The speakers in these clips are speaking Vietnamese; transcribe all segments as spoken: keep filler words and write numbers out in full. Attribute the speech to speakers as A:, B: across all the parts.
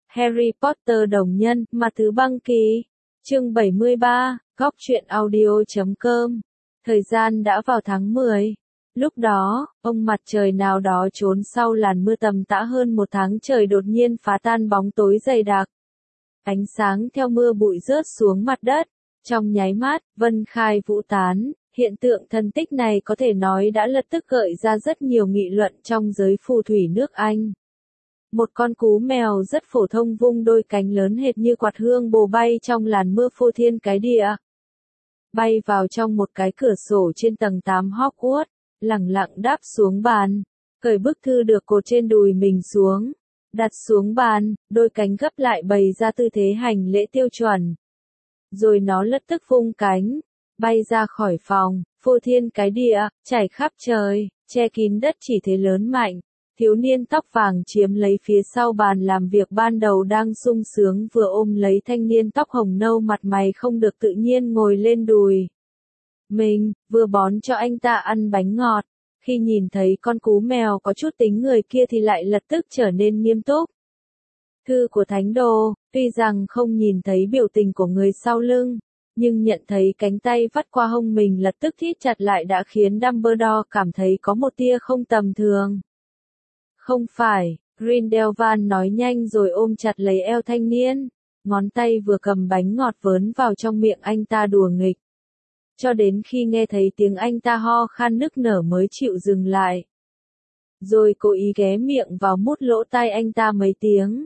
A: Harry Potter đồng nhân, mà thứ băng kỳ. Chương bảy mươi ba, góc truyện audio chấm com. Thời gian đã vào tháng mười. Lúc đó, ông mặt trời nào đó trốn sau làn mưa tầm tã hơn một tháng trời đột nhiên phá tan bóng tối dày đặc. Ánh sáng theo mưa bụi rớt xuống mặt đất. Trong nháy mắt, vân khai vũ tán, hiện tượng thần tích này có thể nói đã lập tức gợi ra rất nhiều nghị luận trong giới phù thủy nước Anh. Một con cú mèo rất phổ thông vung đôi cánh lớn hệt như quạt hương bồ bay trong làn mưa phô thiên cái địa. Bay vào trong một cái cửa sổ trên tầng tám Hogwarts, lẳng lặng đáp xuống bàn, cởi bức thư được cột trên đùi mình xuống, đặt xuống bàn, đôi cánh gấp lại bày ra tư thế hành lễ tiêu chuẩn. Rồi nó lập tức vung cánh, bay ra khỏi phòng, phô thiên cái địa, chảy khắp trời, che kín đất chỉ thế lớn mạnh. Thiếu niên tóc vàng chiếm lấy phía sau bàn làm việc ban đầu đang sung sướng vừa ôm lấy thanh niên tóc hồng nâu mặt mày không được tự nhiên ngồi lên đùi mình, vừa bón cho anh ta ăn bánh ngọt. Khi nhìn thấy con cú mèo có chút tính người kia thì lại lập tức trở nên nghiêm túc. Thư của thánh đồ, tuy rằng không nhìn thấy biểu tình của người sau lưng, nhưng nhận thấy cánh tay vắt qua hông mình lập tức thít chặt lại đã khiến Dumbledore cảm thấy có một tia không tầm thường. Không phải, Grindelwald nói nhanh rồi ôm chặt lấy eo thanh niên, ngón tay vừa cầm bánh ngọt vớn vào trong miệng anh ta đùa nghịch. Cho đến khi nghe thấy tiếng anh ta ho khan nức nở mới chịu dừng lại. Rồi cố ý ghé miệng vào mút lỗ tai anh ta mấy tiếng.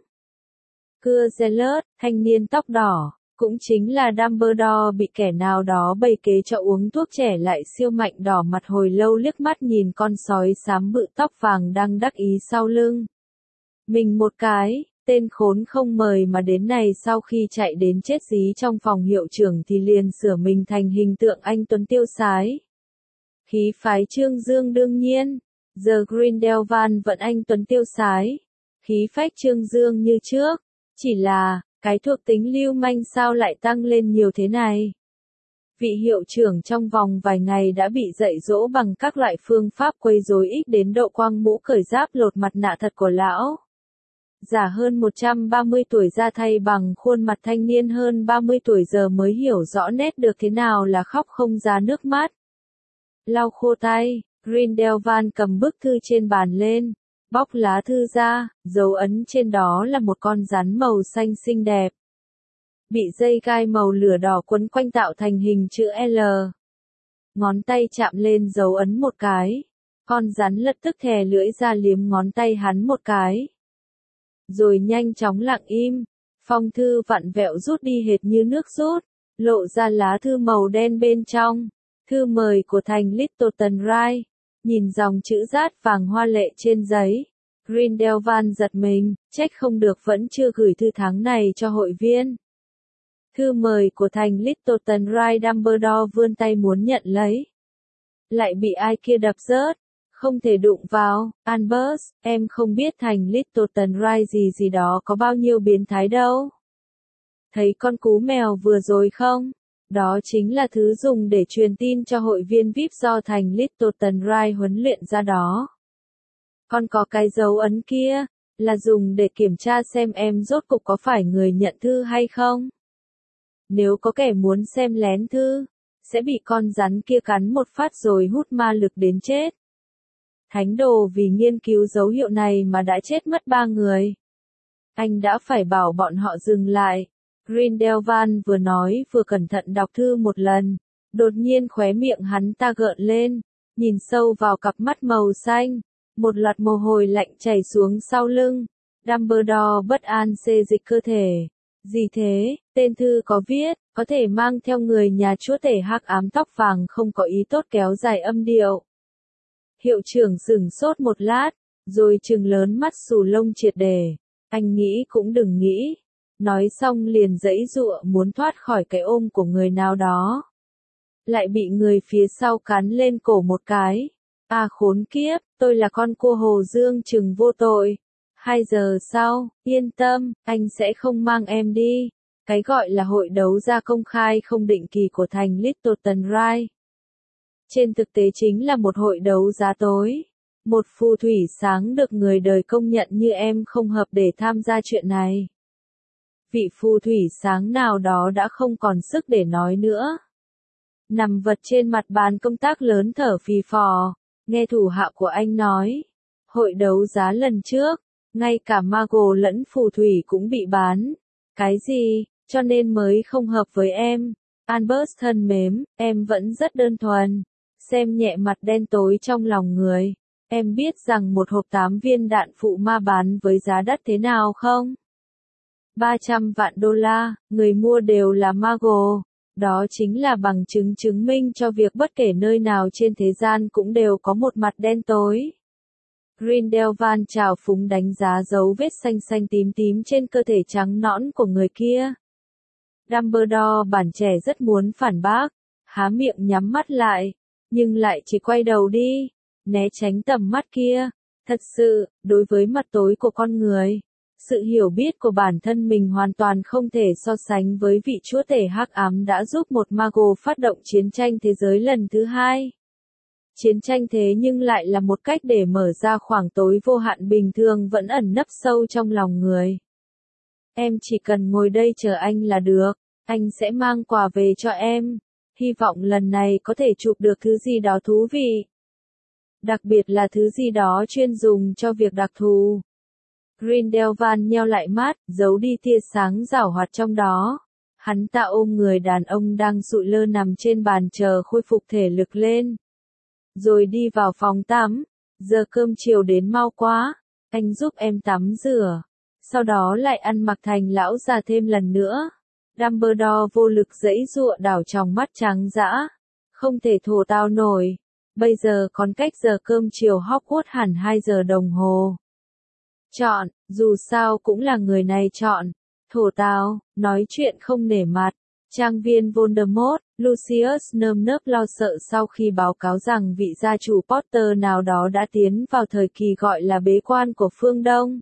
A: Cưa Zealot, thanh niên tóc đỏ, cũng chính là Dumbledore bị kẻ nào đó bày kế cho uống thuốc trẻ lại siêu mạnh đỏ mặt hồi lâu liếc mắt nhìn con sói xám bự tóc vàng đang đắc ý sau lưng mình một cái, tên khốn không mời mà đến này sau khi chạy đến chết dí trong phòng hiệu trưởng thì liền sửa mình thành hình tượng anh tuấn tiêu sái. Khí phái trương dương đương nhiên, giờ Grindelwald vẫn anh tuấn tiêu sái, khí phách trương dương như trước, chỉ là cái thuộc tính lưu manh sao lại tăng lên nhiều thế này? Vị hiệu trưởng trong vòng vài ngày đã bị dạy dỗ bằng các loại phương pháp quấy rối ích đến độ quăng mũ cởi giáp lột mặt nạ thật của lão. Già hơn một trăm ba mươi tuổi ra thay bằng khuôn mặt thanh niên hơn ba mươi tuổi giờ mới hiểu rõ nét được thế nào là khóc không ra nước mắt. Lau khô tay, Grindelwald cầm bức thư trên bàn lên. Bóc lá thư ra, dấu ấn trên đó là một con rắn màu xanh xinh đẹp. Bị dây gai màu lửa đỏ quấn quanh tạo thành hình chữ L. Ngón tay chạm lên dấu ấn một cái. Con rắn lập tức thè lưỡi ra liếm ngón tay hắn một cái. Rồi nhanh chóng lặng im. Phong thư vặn vẹo rút đi hệt như nước rút. Lộ ra lá thư màu đen bên trong. Thư mời của thành Littleton Rai. Nhìn dòng chữ rát vàng hoa lệ trên giấy, Grindelwald giật mình, trách không được vẫn chưa gửi thư tháng này cho hội viên. Thư mời của thành Littleton Rai Dumbledore vươn tay muốn nhận lấy. Lại bị ai kia đập rớt, không thể đụng vào. Albus, em không biết thành Littleton Rai gì gì đó có bao nhiêu biến thái đâu. Thấy con cú mèo vừa rồi không? Đó chính là thứ dùng để truyền tin cho hội viên vi ai pi do thành Littleton Rai huấn luyện ra đó. Còn có cái dấu ấn kia, là dùng để kiểm tra xem em rốt cục có phải người nhận thư hay không. Nếu có kẻ muốn xem lén thư, sẽ bị con rắn kia cắn một phát rồi hút ma lực đến chết. Thánh đồ vì nghiên cứu dấu hiệu này mà đã chết mất ba người. Anh đã phải bảo bọn họ dừng lại. Grindelwald vừa nói vừa cẩn thận đọc thư một lần, đột nhiên khóe miệng hắn ta gợn lên, nhìn sâu vào cặp mắt màu xanh, một loạt mồ hôi lạnh chảy xuống sau lưng. Dumbledore bất an xê dịch cơ thể. Gì thế? Tên thư có viết, có thể mang theo người nhà chúa tể hắc ám tóc vàng không có ý tốt kéo dài âm điệu. Hiệu trưởng sửng sốt một lát, rồi trừng lớn mắt xù lông triệt để. Anh nghĩ cũng đừng nghĩ. Nói xong liền giãy giụa muốn thoát khỏi cái ôm của người nào đó. Lại bị người phía sau cắn lên cổ một cái. À khốn kiếp, tôi là con cua Hồ Dương Trừng vô tội. Hai giờ sau, yên tâm, anh sẽ không mang em đi. Cái gọi là hội đấu giá công khai không định kỳ của thành Littleton Rai. Trên thực tế chính là một hội đấu giá tối. Một phù thủy sáng được người đời công nhận như em không hợp để tham gia chuyện này. vị phù thủy sáng nào đó đã không còn sức để nói nữa. Nằm vật trên mặt bàn công tác lớn thở phì phò, nghe thủ hạ của anh nói. Hội đấu giá lần trước, ngay cả Mago lẫn phù thủy cũng bị bán. Cái gì, cho nên mới không hợp với em. Albert thân mến, em vẫn rất đơn thuần. Xem nhẹ mặt đen tối trong lòng người. Em biết rằng một hộp tám viên đạn phụ ma bán với giá đắt thế nào không? ba trăm vạn đô la, người mua đều là Mago. Đó chính là bằng chứng chứng minh cho việc bất kể nơi nào trên thế gian cũng đều có một mặt đen tối. Grindelwald trào phúng đánh giá dấu vết xanh xanh tím tím trên cơ thể trắng nõn của người kia. Dumbledore bản trẻ rất muốn phản bác, há miệng nhắm mắt lại, nhưng lại chỉ quay đầu đi, né tránh tầm mắt kia. Thật sự, đối với mặt tối của con người, sự hiểu biết của bản thân mình hoàn toàn không thể so sánh với vị chúa tể hắc ám đã giúp một Mago phát động chiến tranh thế giới lần thứ hai. Chiến tranh thế nhưng lại là một cách để mở ra khoảng tối vô hạn bình thường vẫn ẩn nấp sâu trong lòng người. Em chỉ cần ngồi đây chờ anh là được, anh sẽ mang quà về cho em. Hy vọng lần này có thể chụp được thứ gì đó thú vị. Đặc biệt là thứ gì đó chuyên dùng cho việc đặc thù. Grindelwald nheo lại mắt, giấu đi tia sáng giảo hoạt trong đó. Hắn ta ôm người đàn ông đang sụi lơ nằm trên bàn chờ khôi phục thể lực lên. Rồi đi vào phòng tắm. Giờ cơm chiều đến mau quá, anh giúp em tắm rửa. Sau đó lại ăn mặc thành lão già thêm lần nữa. Dumbledore vô lực giãy giụa đảo trong mắt trắng dã. Không thể thổ tao nổi. Bây giờ còn cách giờ cơm chiều Hogwarts hẳn hai giờ đồng hồ. Chọn, dù sao cũng là người này chọn. Thổ tao, nói chuyện không nể mặt. Trang viên Voldemort, Lucius nơm nớp lo sợ sau khi báo cáo rằng vị gia chủ Potter nào đó đã tiến vào thời kỳ gọi là bế quan của phương Đông.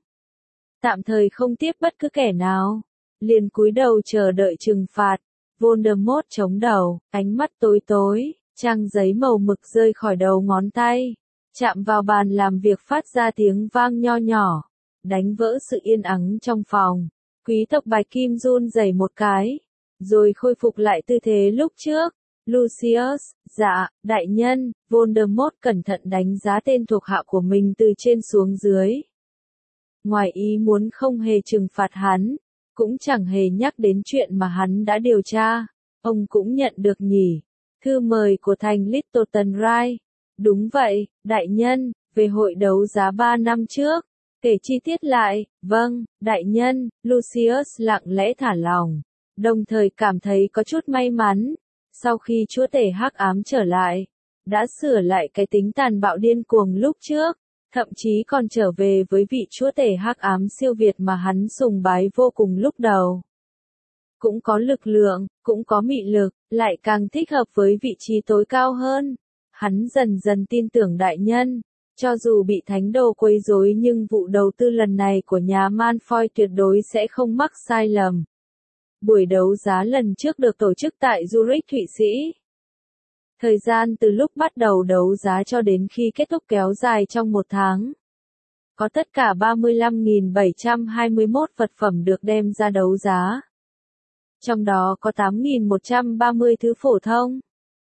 A: Tạm thời không tiếp bất cứ kẻ nào. Liền cúi đầu chờ đợi trừng phạt. Voldemort chống đầu, ánh mắt tối tối, trang giấy màu mực rơi khỏi đầu ngón tay. Chạm vào bàn làm việc phát ra tiếng vang nho nhỏ. Đánh vỡ sự yên ắng trong phòng. Quý tộc Bạch Kim run rẩy một cái. Rồi khôi phục lại tư thế lúc trước. Lucius, dạ, đại nhân. Voldemort cẩn thận đánh giá tên thuộc hạ của mình từ trên xuống dưới. Ngoài ý muốn không hề trừng phạt hắn, cũng chẳng hề nhắc đến chuyện mà hắn đã điều tra. Ông cũng nhận được nhỉ. Thư mời của thành Littletonry. Đúng vậy, đại nhân, về hội đấu giá ba năm trước. Kể chi tiết lại, vâng, đại nhân. Lucius lặng lẽ thả lòng. Đồng thời cảm thấy có chút may mắn. Sau khi chúa tể hắc ám trở lại, đã sửa lại cái tính tàn bạo điên cuồng lúc trước. Thậm chí còn trở về với vị chúa tể hắc ám siêu việt mà hắn sùng bái vô cùng lúc đầu. Cũng có lực lượng, cũng có mị lực, lại càng thích hợp với vị trí tối cao hơn. Hắn dần dần tin tưởng đại nhân. Cho dù bị thánh đồ quấy rối nhưng vụ đầu tư lần này của nhà Malfoy tuyệt đối sẽ không mắc sai lầm. Buổi đấu giá lần trước được tổ chức tại Zurich, Thụy Sĩ. Thời gian từ lúc bắt đầu đấu giá cho đến khi kết thúc kéo dài trong một tháng. Có tất cả ba mươi lăm nghìn bảy trăm hai mươi mốt vật phẩm được đem ra đấu giá. Trong đó có tám nghìn một trăm ba mươi thứ phổ thông,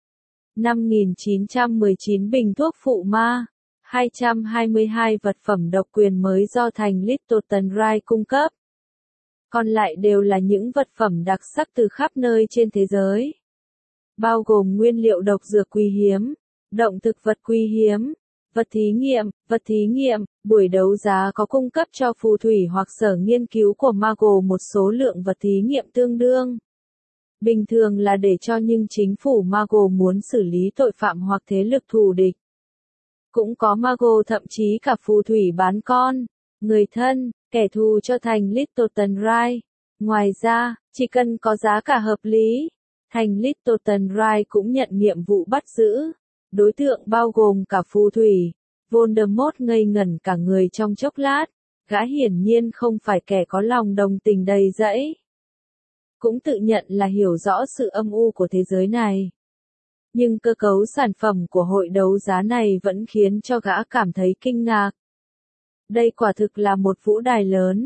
A: năm nghìn chín trăm mười chín bình thuốc phụ ma, hai trăm hai mươi hai vật phẩm độc quyền mới do thành Littletonry cung cấp. Còn lại đều là những vật phẩm đặc sắc từ khắp nơi trên thế giới. Bao gồm nguyên liệu độc dược quý hiếm, động thực vật quý hiếm, vật thí nghiệm, vật thí nghiệm. Buổi đấu giá có cung cấp cho phù thủy hoặc sở nghiên cứu của Mago một số lượng vật thí nghiệm tương đương. Bình thường là để cho những chính phủ Mago muốn xử lý tội phạm hoặc thế lực thù địch. Cũng có Mago thậm chí cả phù thủy bán con, người thân, kẻ thù cho thành Littletonry. Ngoài ra, chỉ cần có giá cả hợp lý, thành Littletonry cũng nhận nhiệm vụ bắt giữ. Đối tượng bao gồm cả phù thủy. Voldemort ngây ngẩn cả người trong chốc lát. Gã hiển nhiên không phải kẻ có lòng đồng tình đầy dẫy. Cũng tự nhận là hiểu rõ sự âm u của thế giới này. Nhưng cơ cấu sản phẩm của hội đấu giá này vẫn khiến cho gã cảm thấy kinh ngạc. Đây quả thực là một vũ đài lớn.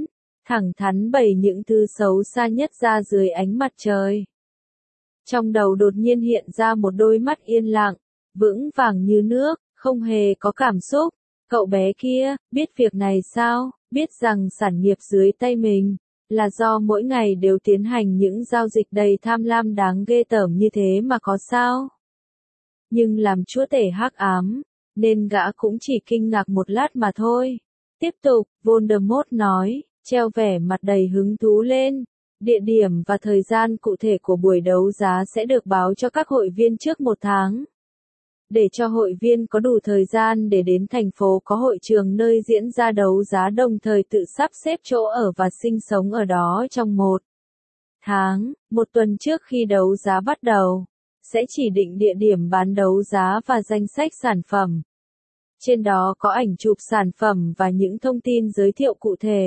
A: thẳng thắn bày những thứ xấu xa nhất ra dưới ánh mặt trời. Trong đầu đột nhiên hiện ra một đôi mắt yên lặng, vững vàng như nước, không hề có cảm xúc. Cậu bé kia, biết việc này sao, biết rằng sản nghiệp dưới tay mình, là do mỗi ngày đều tiến hành những giao dịch đầy tham lam đáng ghê tởm như thế mà có sao? Nhưng làm chúa tể hắc ám, nên gã cũng chỉ kinh ngạc một lát mà thôi. Tiếp tục, Voldemort nói, treo vẻ mặt đầy hứng thú lên. Địa điểm và thời gian cụ thể của buổi đấu giá sẽ được báo cho các hội viên trước một tháng. Để cho hội viên có đủ thời gian để đến thành phố có hội trường nơi diễn ra đấu giá đồng thời tự sắp xếp chỗ ở và sinh sống ở đó trong một tháng, một tuần trước khi đấu giá bắt đầu, sẽ chỉ định địa điểm bán đấu giá và danh sách sản phẩm. Trên đó có ảnh chụp sản phẩm và những thông tin giới thiệu cụ thể.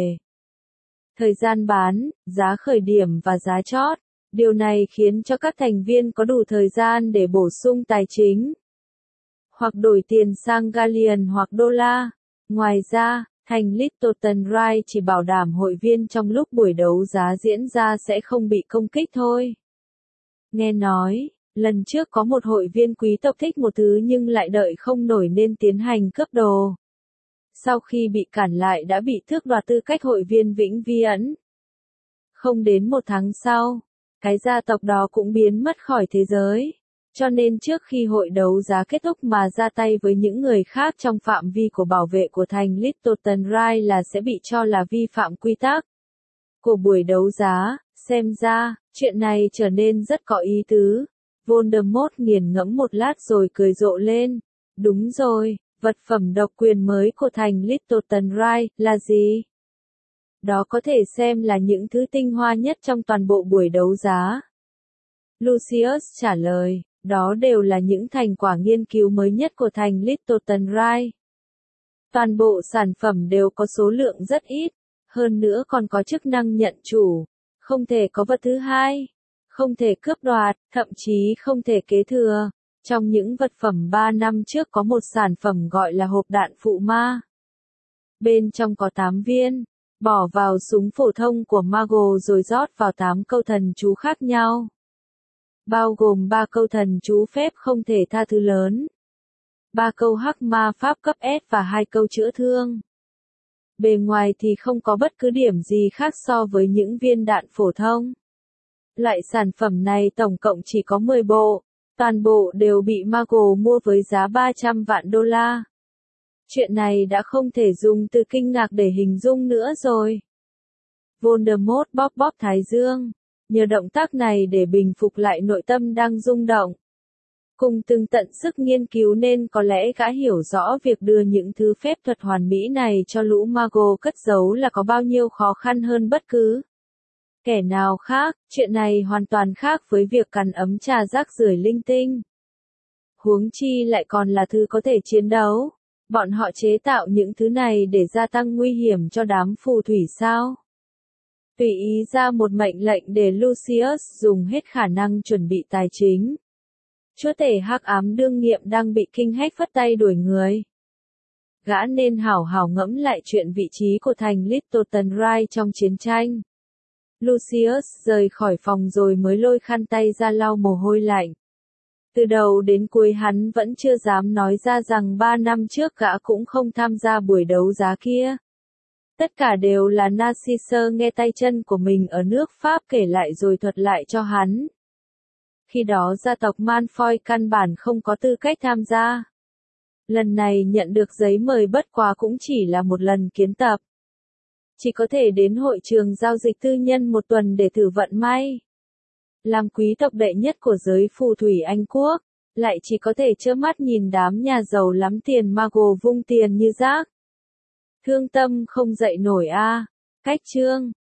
A: Thời gian bán, giá khởi điểm và giá chót. Điều này khiến cho các thành viên có đủ thời gian để bổ sung tài chính, hoặc đổi tiền sang galleon hoặc đô la. Ngoài ra, thành Littleton Rye chỉ bảo đảm hội viên trong lúc buổi đấu giá diễn ra sẽ không bị công kích thôi. Nghe nói, lần trước có một hội viên quý tộc thích một thứ nhưng lại đợi không nổi nên tiến hành cướp đồ. Sau khi bị cản lại đã bị tước đoạt tư cách hội viên vĩnh viễn. Không đến một tháng sau, cái gia tộc đó cũng biến mất khỏi thế giới. Cho nên trước khi hội đấu giá kết thúc mà ra tay với những người khác trong phạm vi của bảo vệ của thành Littleton Rye là sẽ bị cho là vi phạm quy tắc của buổi đấu giá. Xem ra, chuyện này trở nên rất có ý tứ. Voldemort nghiền ngẫm một lát rồi cười rộ lên. Đúng rồi, vật phẩm độc quyền mới của thành Littleton Rye là gì? Đó có thể xem là những thứ tinh hoa nhất trong toàn bộ buổi đấu giá. Lucius trả lời, đó đều là những thành quả nghiên cứu mới nhất của thành Littleton Rye. Toàn bộ sản phẩm đều có số lượng rất ít, hơn nữa còn có chức năng nhận chủ, không thể có vật thứ hai, không thể cướp đoạt, thậm chí không thể kế thừa. Trong những vật phẩm ba năm trước có một sản phẩm gọi là hộp đạn phụ ma. Bên trong có tám viên, bỏ vào súng phổ thông của Mago rồi rót vào tám câu thần chú khác nhau. Bao gồm ba câu thần chú phép không thể tha thứ lớn, ba câu hắc ma pháp cấp S và hai câu chữa thương. Bề ngoài thì không có bất cứ điểm gì khác so với những viên đạn phổ thông. Loại sản phẩm này tổng cộng chỉ có mười bộ, toàn bộ đều bị Mago mua với giá ba trăm vạn đô la. Chuyện này đã không thể dùng từ kinh ngạc để hình dung nữa rồi. Voldemort bóp bóp thái dương, nhờ động tác này để bình phục lại nội tâm đang rung động. Cùng từng tận sức nghiên cứu nên có lẽ gã hiểu rõ việc đưa những thứ phép thuật hoàn mỹ này cho lũ Mago cất giấu là có bao nhiêu khó khăn hơn bất cứ kẻ nào khác. Chuyện này hoàn toàn khác với việc cắn ấm trà rác rưởi linh tinh. Huống chi lại còn là thứ có thể chiến đấu. Bọn họ chế tạo những thứ này để gia tăng nguy hiểm cho đám phù thủy sao? Tùy ý ra một mệnh lệnh để Lucius dùng hết khả năng chuẩn bị tài chính. Chúa tể hắc ám đương nhiệm đang bị kinh hách phất tay đuổi người. Gã nên hảo hảo ngẫm lại chuyện vị trí của thành Littleton Rye trong chiến tranh. Lucius rời khỏi phòng rồi mới lôi khăn tay ra lau mồ hôi lạnh. Từ đầu đến cuối hắn vẫn chưa dám nói ra rằng ba năm trước gã cũng không tham gia buổi đấu giá kia. Tất cả đều là Narcisse nghe tay chân của mình ở nước Pháp kể lại rồi thuật lại cho hắn. Khi đó gia tộc Malfoy căn bản không có tư cách tham gia. Lần này nhận được giấy mời bất quá cũng chỉ là một lần kiến tập. Chỉ có thể đến hội trường giao dịch tư nhân một tuần để thử vận may. Làm quý tộc đệ nhất của giới phù thủy Anh Quốc, lại chỉ có thể trơ mắt nhìn đám nhà giàu lắm tiền Mago vung tiền như rác. Thương tâm không dậy nổi a. À. Cách chương